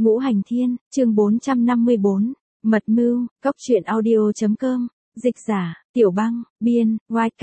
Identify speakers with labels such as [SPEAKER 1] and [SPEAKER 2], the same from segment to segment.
[SPEAKER 1] Ngũ Hành Thiên, chương 454, Mật Mưu, Cốc truyện audio.com, dịch giả, Tiểu Băng, biên,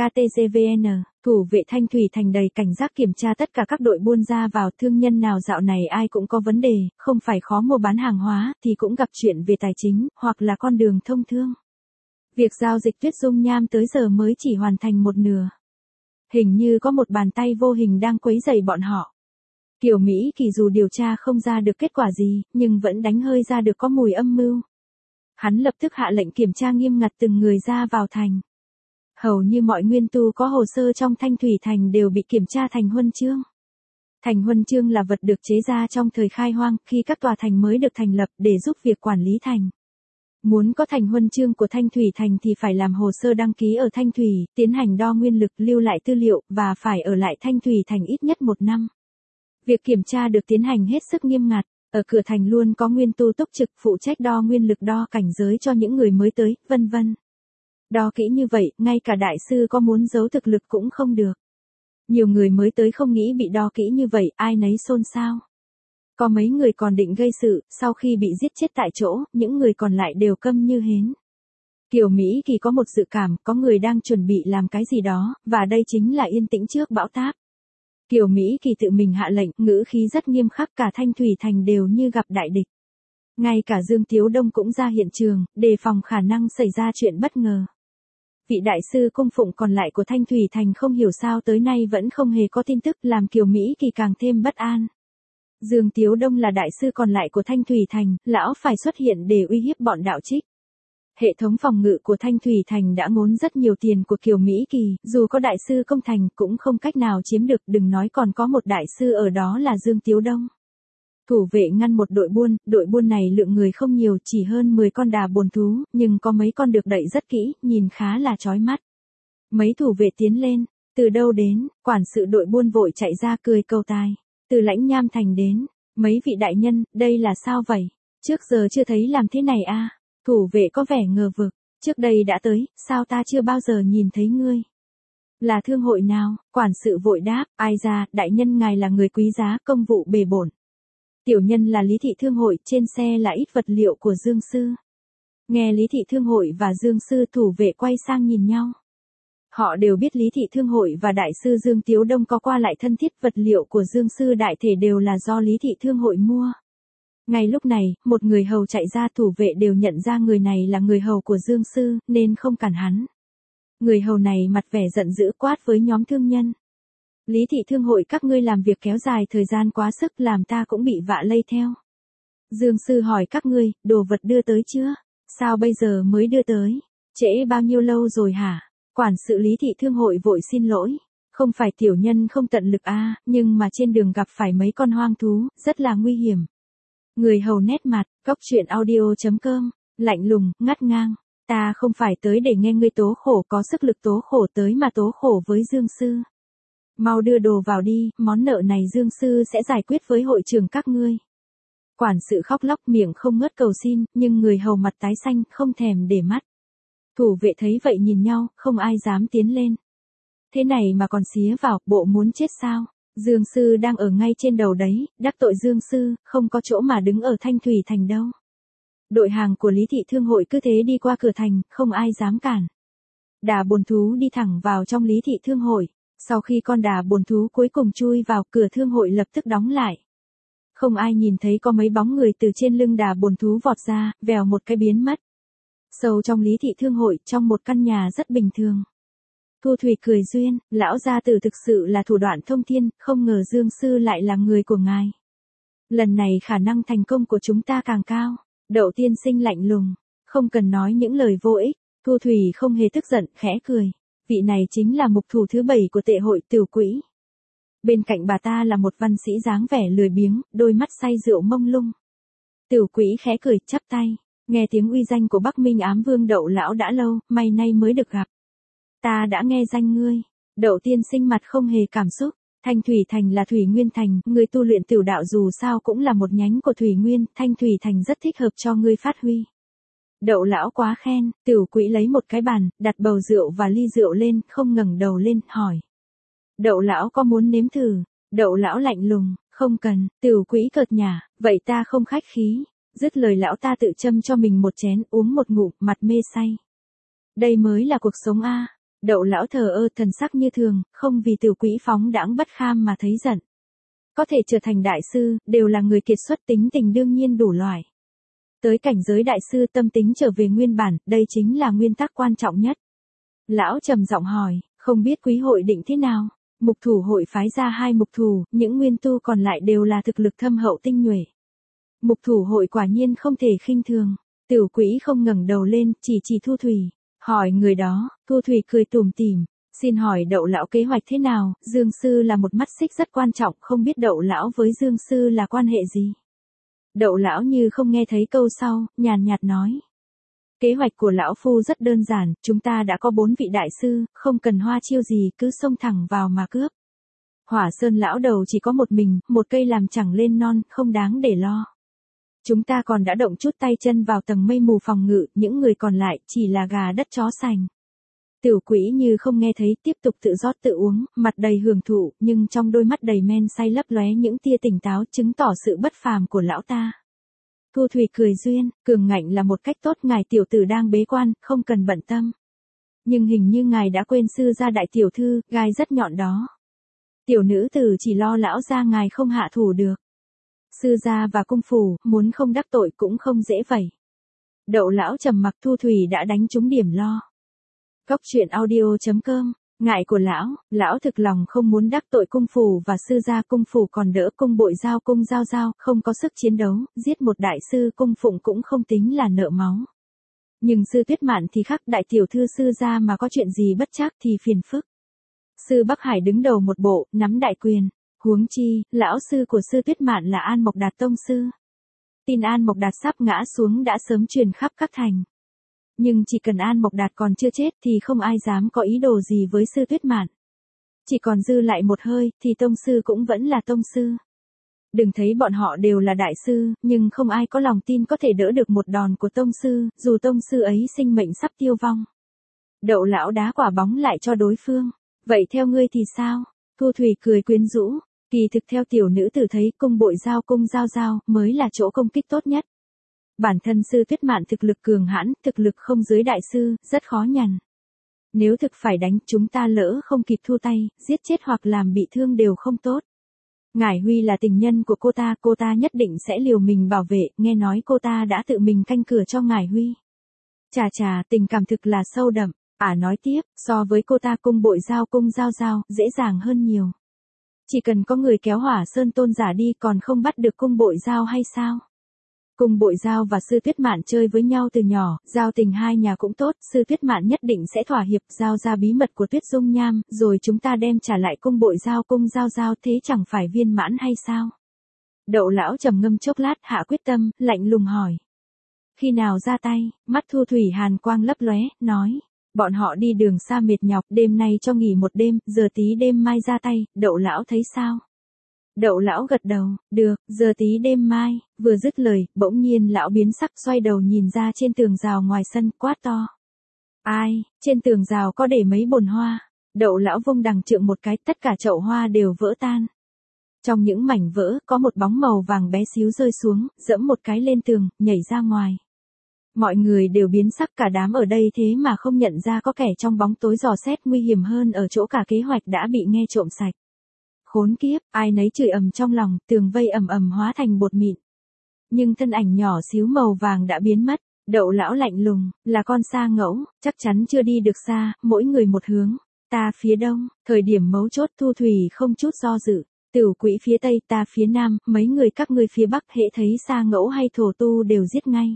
[SPEAKER 1] YKTCVN, thủ vệ Thanh Thủy Thành đầy cảnh giác kiểm tra tất cả các đội buôn ra vào. Thương nhân nào dạo này ai cũng có vấn đề, không phải khó mua bán hàng hóa thì cũng gặp chuyện về tài chính, hoặc là con đường thông thương. Việc giao dịch Tuyết Dung Nham tới giờ mới chỉ hoàn thành một nửa. Hình như có một bàn tay vô hình đang quấy rầy bọn họ. Kiều Mỹ Kỳ dù điều tra không ra được kết quả gì, nhưng vẫn đánh hơi ra được có mùi âm mưu. Hắn lập tức hạ lệnh kiểm tra nghiêm ngặt từng người ra vào thành. Hầu như mọi nguyên tu có hồ sơ trong Thanh Thủy Thành đều bị kiểm tra thành huân chương. Thành huân chương là vật được chế ra trong thời khai hoang khi các tòa thành mới được thành lập để giúp việc quản lý thành. Muốn có thành huân chương của Thanh Thủy Thành thì phải làm hồ sơ đăng ký ở Thanh Thủy, tiến hành đo nguyên lực, lưu lại tư liệu và phải ở lại Thanh Thủy Thành ít nhất 1 năm. Việc kiểm tra được tiến hành hết sức nghiêm ngặt, ở cửa thành luôn có nguyên tu túc trực phụ trách đo nguyên lực, đo cảnh giới cho những người mới tới, vân vân. Đo kỹ như vậy, ngay cả đại sư có muốn giấu thực lực cũng không được. Nhiều người mới tới không nghĩ bị đo kỹ như vậy, ai nấy xôn xao. Có mấy người còn định gây sự, sau khi bị giết chết tại chỗ, những người còn lại đều câm như hến. Kiều Mỹ Kỳ có một dự cảm, có người đang chuẩn bị làm cái gì đó, và đây chính là yên tĩnh trước bão táp. Kiều Mỹ Kỳ tự mình hạ lệnh, ngữ khí rất nghiêm khắc, cả Thanh Thủy Thành đều như gặp đại địch. Ngay cả Dương Tiếu Đông cũng ra hiện trường, đề phòng khả năng xảy ra chuyện bất ngờ. Vị đại sư cung phụng còn lại của Thanh Thủy Thành không hiểu sao tới nay vẫn không hề có tin tức, làm Kiều Mỹ Kỳ càng thêm bất an. Dương Tiếu Đông là đại sư còn lại của Thanh Thủy Thành, lão phải xuất hiện để uy hiếp bọn đạo trích. Hệ thống phòng ngự của Thanh Thủy Thành đã ngốn rất nhiều tiền của Kiều Mỹ Kỳ, dù có đại sư công thành cũng không cách nào chiếm được, đừng nói còn có một đại sư ở đó là Dương Tiếu Đông. Thủ vệ ngăn một đội buôn này lượng người không nhiều, chỉ hơn 10 con đà bồn thú, nhưng có mấy con được đậy rất kỹ, nhìn khá là chói mắt. Mấy thủ vệ tiến lên, từ đâu đến, quản sự đội buôn vội chạy ra cười cầu tài. Từ Lãnh Nham Thành đến, mấy vị đại nhân, đây là sao vậy? Trước giờ chưa thấy làm thế này à? Thủ vệ có vẻ ngờ vực, trước đây đã tới, sao ta chưa bao giờ nhìn thấy ngươi? Là thương hội nào? Quản sự vội đáp, ai ra, đại nhân ngài là người quý giá, công vụ bề bổn. Tiểu nhân là Lý Thị Thương hội, trên xe là ít vật liệu của Dương Sư. Nghe Lý Thị Thương hội và Dương Sư, thủ vệ quay sang nhìn nhau. Họ đều biết Lý Thị Thương hội và đại sư Dương Tiếu Đông có qua lại thân thiết, vật liệu của Dương Sư đại thể đều là do Lý Thị Thương hội mua. Ngay lúc này, một người hầu chạy ra, thủ vệ đều nhận ra người này là người hầu của Dương Sư, nên không cản hắn. Người hầu này mặt vẻ giận dữ quát với nhóm thương nhân. Lý Thị Thương hội các ngươi làm việc kéo dài thời gian quá sức, làm ta cũng bị vạ lây theo. Dương Sư hỏi các ngươi, đồ vật đưa tới chưa? Sao bây giờ mới đưa tới? Trễ bao nhiêu lâu rồi hả? Quản sự Lý Thị Thương hội vội xin lỗi. Không phải tiểu nhân không tận lực nhưng mà trên đường gặp phải mấy con hoang thú, rất là nguy hiểm. Người hầu nét mặt, Cốc truyện audio.com, lạnh lùng, ngắt ngang. Ta không phải tới để nghe ngươi tố khổ, có sức lực tố khổ tới mà tố khổ với Dương Sư. Mau đưa đồ vào đi, món nợ này Dương Sư sẽ giải quyết với hội trưởng các ngươi. Quản sự khóc lóc miệng không ngớt cầu xin, nhưng người hầu mặt tái xanh, không thèm để mắt. Thủ vệ thấy vậy nhìn nhau, không ai dám tiến lên. Thế này mà còn xía vào, bộ muốn chết sao? Dương Sư đang ở ngay trên đầu đấy, đắc tội Dương Sư, không có chỗ mà đứng ở Thanh Thủy Thành đâu. Đội hàng của Lý Thị Thương hội cứ thế đi qua cửa thành, không ai dám cản. Đà bồn thú đi thẳng vào trong Lý Thị Thương hội. Sau khi con đà bồn thú cuối cùng chui vào, cửa thương hội lập tức đóng lại. Không ai nhìn thấy có mấy bóng người từ trên lưng đà bồn thú vọt ra, vèo một cái biến mất. Sâu trong Lý Thị Thương hội, trong một căn nhà rất bình thường. Thu Thủy cười duyên, lão gia tử thực sự là thủ đoạn thông thiên, không ngờ Dương Sư lại là người của ngài. Lần này khả năng thành công của chúng ta càng cao. Đậu tiên sinh lạnh lùng, không cần nói những lời vô ích. Thu Thủy không hề tức giận, khẽ cười. Vị này chính là mục thủ thứ 7 của tệ hội Tiểu Quỹ. Bên cạnh bà ta là một văn sĩ dáng vẻ lười biếng, đôi mắt say rượu mông lung. Tiểu Quỹ khẽ cười, chắp tay. Nghe tiếng uy danh của Bắc Minh Ám Vương Đậu lão đã lâu, may nay mới được gặp. Ta đã nghe danh ngươi. Đậu tiên sinh mặt không hề cảm xúc. Thanh Thủy Thành là Thủy Nguyên Thành, ngươi tu luyện tiểu đạo dù sao cũng là một nhánh của Thủy Nguyên, Thanh Thủy Thành rất thích hợp cho ngươi phát huy. Đậu lão quá khen, Tiểu Quỹ lấy một cái bàn, đặt bầu rượu và ly rượu lên, không ngẩng đầu lên, hỏi. Đậu lão có muốn nếm thử? Đậu lão lạnh lùng, Không cần, Tiểu Quỹ cợt nhả, vậy ta không khách khí. Dứt lời lão ta tự châm cho mình một chén uống một ngụm, mặt mê say. Đây mới là cuộc sống a. Đậu lão thờ ơ thần sắc như thường, không vì Tiểu Quỹ phóng đãng bất kham mà thấy giận. Có thể trở thành đại sư, đều là người kiệt xuất tính tình đương nhiên đủ loại. Tới cảnh giới đại sư tâm tính trở về nguyên bản, đây chính là nguyên tắc quan trọng nhất. Lão trầm giọng hỏi, không biết quý hội định thế nào? Mục thủ hội phái ra 2 mục thủ, những nguyên tu còn lại đều là thực lực thâm hậu tinh nhuệ. Mục thủ hội quả nhiên không thể khinh thường. Tiểu Quỹ không ngẩng đầu lên, chỉ Thu Thủy. Hỏi người đó, Thu Thủy cười tủm tỉm. Xin hỏi đậu lão kế hoạch thế nào? Dương sư là một mắt xích rất quan trọng, không biết đậu lão với Dương sư là quan hệ gì? Đậu lão như không nghe thấy câu sau, nhàn nhạt nói. Kế hoạch của lão phu rất đơn giản, chúng ta đã có 4 vị đại sư, không cần hoa chiêu gì, cứ xông thẳng vào mà cướp. Hỏa Sơn lão đầu chỉ có một mình, một cây làm chẳng lên non, không đáng để lo. Chúng ta còn đã động chút tay chân vào tầng mây mù phòng ngự, những người còn lại chỉ là gà đất chó sành. Tiểu Quỹ như không nghe thấy, tiếp tục tự rót tự uống, mặt đầy hưởng thụ, nhưng trong đôi mắt đầy men say lấp lóe những tia tỉnh táo, chứng tỏ sự bất phàm của lão ta. Thu Thủy cười duyên, cường ngạnh là một cách tốt, ngài tiểu tử đang bế quan, không cần bận tâm. Nhưng hình như ngài đã quên sư gia đại tiểu thư, gai rất nhọn đó. Tiểu nữ tử chỉ lo lão gia ngài không hạ thủ được. Sư gia và cung phủ, muốn không đắc tội cũng không dễ vậy. Đậu lão trầm mặc, Thu Thủy đã đánh trúng điểm lo. Góc truyện audio.com, ngại của lão thực lòng không muốn đắc tội cung phủ và sư gia, cung phủ còn đỡ, cung bội giao cung giao giao, không có sức chiến đấu, giết một đại sư cung phụng cũng không tính là nợ máu. Nhưng sư Tuyết Mạn thì khác, đại tiểu thư sư gia mà có chuyện gì bất trắc thì phiền phức. Sư Bắc Hải đứng đầu một bộ, nắm đại quyền. Huống chi, lão sư của sư Tuyết Mạn là An Mộc Đạt tông sư. Tin An Mộc Đạt sắp ngã xuống đã sớm truyền khắp các thành. Nhưng chỉ cần An Mộc Đạt còn chưa chết thì không ai dám có ý đồ gì với sư Tuyết Mạn. Chỉ còn dư lại một hơi thì tông sư cũng vẫn là tông sư. Đừng thấy bọn họ đều là đại sư, nhưng không ai có lòng tin có thể đỡ được một đòn của tông sư, dù tông sư ấy sinh mệnh sắp tiêu vong. Đậu lão đá quả bóng lại cho đối phương. Vậy theo ngươi thì sao? Thu Thủy cười quyến rũ. Kỳ thực theo tiểu nữ tử thấy, cung bội giao cung giao giao mới là chỗ công kích tốt nhất. Bản thân sư Tuyết Mạn thực lực cường hãn, thực lực không dưới đại sư, rất khó nhằn. Nếu thực phải đánh, chúng ta lỡ không kịp thu tay, giết chết hoặc làm bị thương đều không tốt. Ngải Huy là tình nhân của cô ta nhất định sẽ liều mình bảo vệ, nghe nói cô ta đã tự mình canh cửa cho Ngải Huy. Chà, tình cảm thực là sâu đậm. Nói tiếp, so với cô ta cung bội giao cung giao giao, dễ dàng hơn nhiều. Chỉ cần có người kéo Hỏa Sơn tôn giả đi còn không bắt được cung bội giao hay sao? Cung bội giao và sư Tuyết Mạn chơi với nhau từ nhỏ, giao tình hai nhà cũng tốt, sư Tuyết Mạn nhất định sẽ thỏa hiệp, giao ra bí mật của Tuyết Dung Nham, rồi chúng ta đem trả lại cung bội giao cung giao giao, thế chẳng phải viên mãn hay sao? Đậu lão trầm ngâm chốc lát, hạ quyết tâm, lạnh lùng hỏi. Khi nào ra tay? Mắt Thu Thủy hàn quang lấp lóe, nói. Bọn họ đi đường xa mệt nhọc, đêm nay cho nghỉ một đêm, giờ tí đêm mai ra tay, đậu lão thấy sao? Đậu lão gật đầu, được, giờ tí đêm mai, vừa dứt lời, bỗng nhiên lão biến sắc, xoay đầu nhìn ra trên tường rào ngoài sân, quát to. Ai, trên tường rào có để mấy bồn hoa. Đậu lão vung đằng trượng một cái, tất cả chậu hoa đều vỡ tan. Trong những mảnh vỡ, có một bóng màu vàng bé xíu rơi xuống, dẫm một cái lên tường, nhảy ra ngoài. Mọi người đều biến sắc, cả đám ở đây thế mà không nhận ra có kẻ trong bóng tối dò xét, nguy hiểm hơn ở chỗ cả kế hoạch đã bị nghe trộm sạch. Khốn kiếp, ai nấy chửi ầm trong lòng, tường vây ầm ầm hóa thành bột mịn. Nhưng thân ảnh nhỏ xíu màu vàng đã biến mất. Đậu lão lạnh lùng, là con sa ngẫu, chắc chắn chưa đi được xa, mỗi người một hướng. Ta phía đông, thời điểm mấu chốt Thu Thủy không chút do dự. Tiểu Quỹ phía tây, ta phía nam, mấy người các ngươi phía bắc, hễ thấy sa ngẫu hay thổ tu đều giết ngay.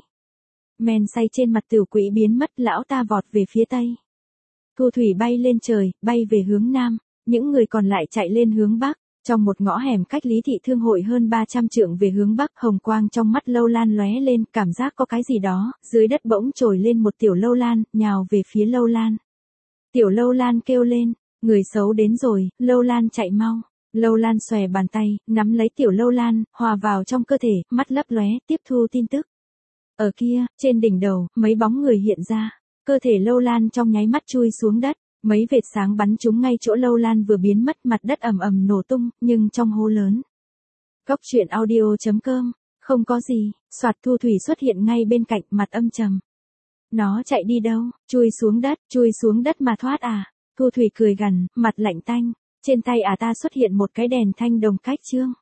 [SPEAKER 1] Men say trên mặt Tiểu Quỹ biến mất, lão ta vọt về phía tây. Thu Thủy bay lên trời, bay về hướng nam, những người còn lại chạy lên hướng bắc. Trong một ngõ hẻm cách Lý Thị Thương hội hơn 300 trượng về hướng bắc, hồng quang trong mắt Lâu Lan lóe lên, cảm giác có cái gì đó, dưới đất bỗng trồi lên một tiểu Lâu Lan, nhào về phía Lâu Lan. Tiểu Lâu Lan kêu lên, người xấu đến rồi, Lâu Lan chạy mau. Lâu Lan xòe bàn tay, nắm lấy tiểu Lâu Lan, hòa vào trong cơ thể, mắt lấp lóe, tiếp thu tin tức. Ở kia, trên đỉnh đầu, mấy bóng người hiện ra, cơ thể Lâu Lan trong nháy mắt chui xuống đất. Mấy vệt sáng bắn trúng ngay chỗ Lâu Lan vừa biến mất, mặt đất ầm ầm nổ tung, nhưng trong hố lớn. Cốc truyện audio.com. Không có gì, soạt Thu Thủy xuất hiện ngay bên cạnh, mặt âm trầm. Nó chạy đi đâu, chui xuống đất mà thoát à? Thu Thủy cười gằn, mặt lạnh tanh. Trên tay ta xuất hiện một cái đèn thanh đồng cách trương.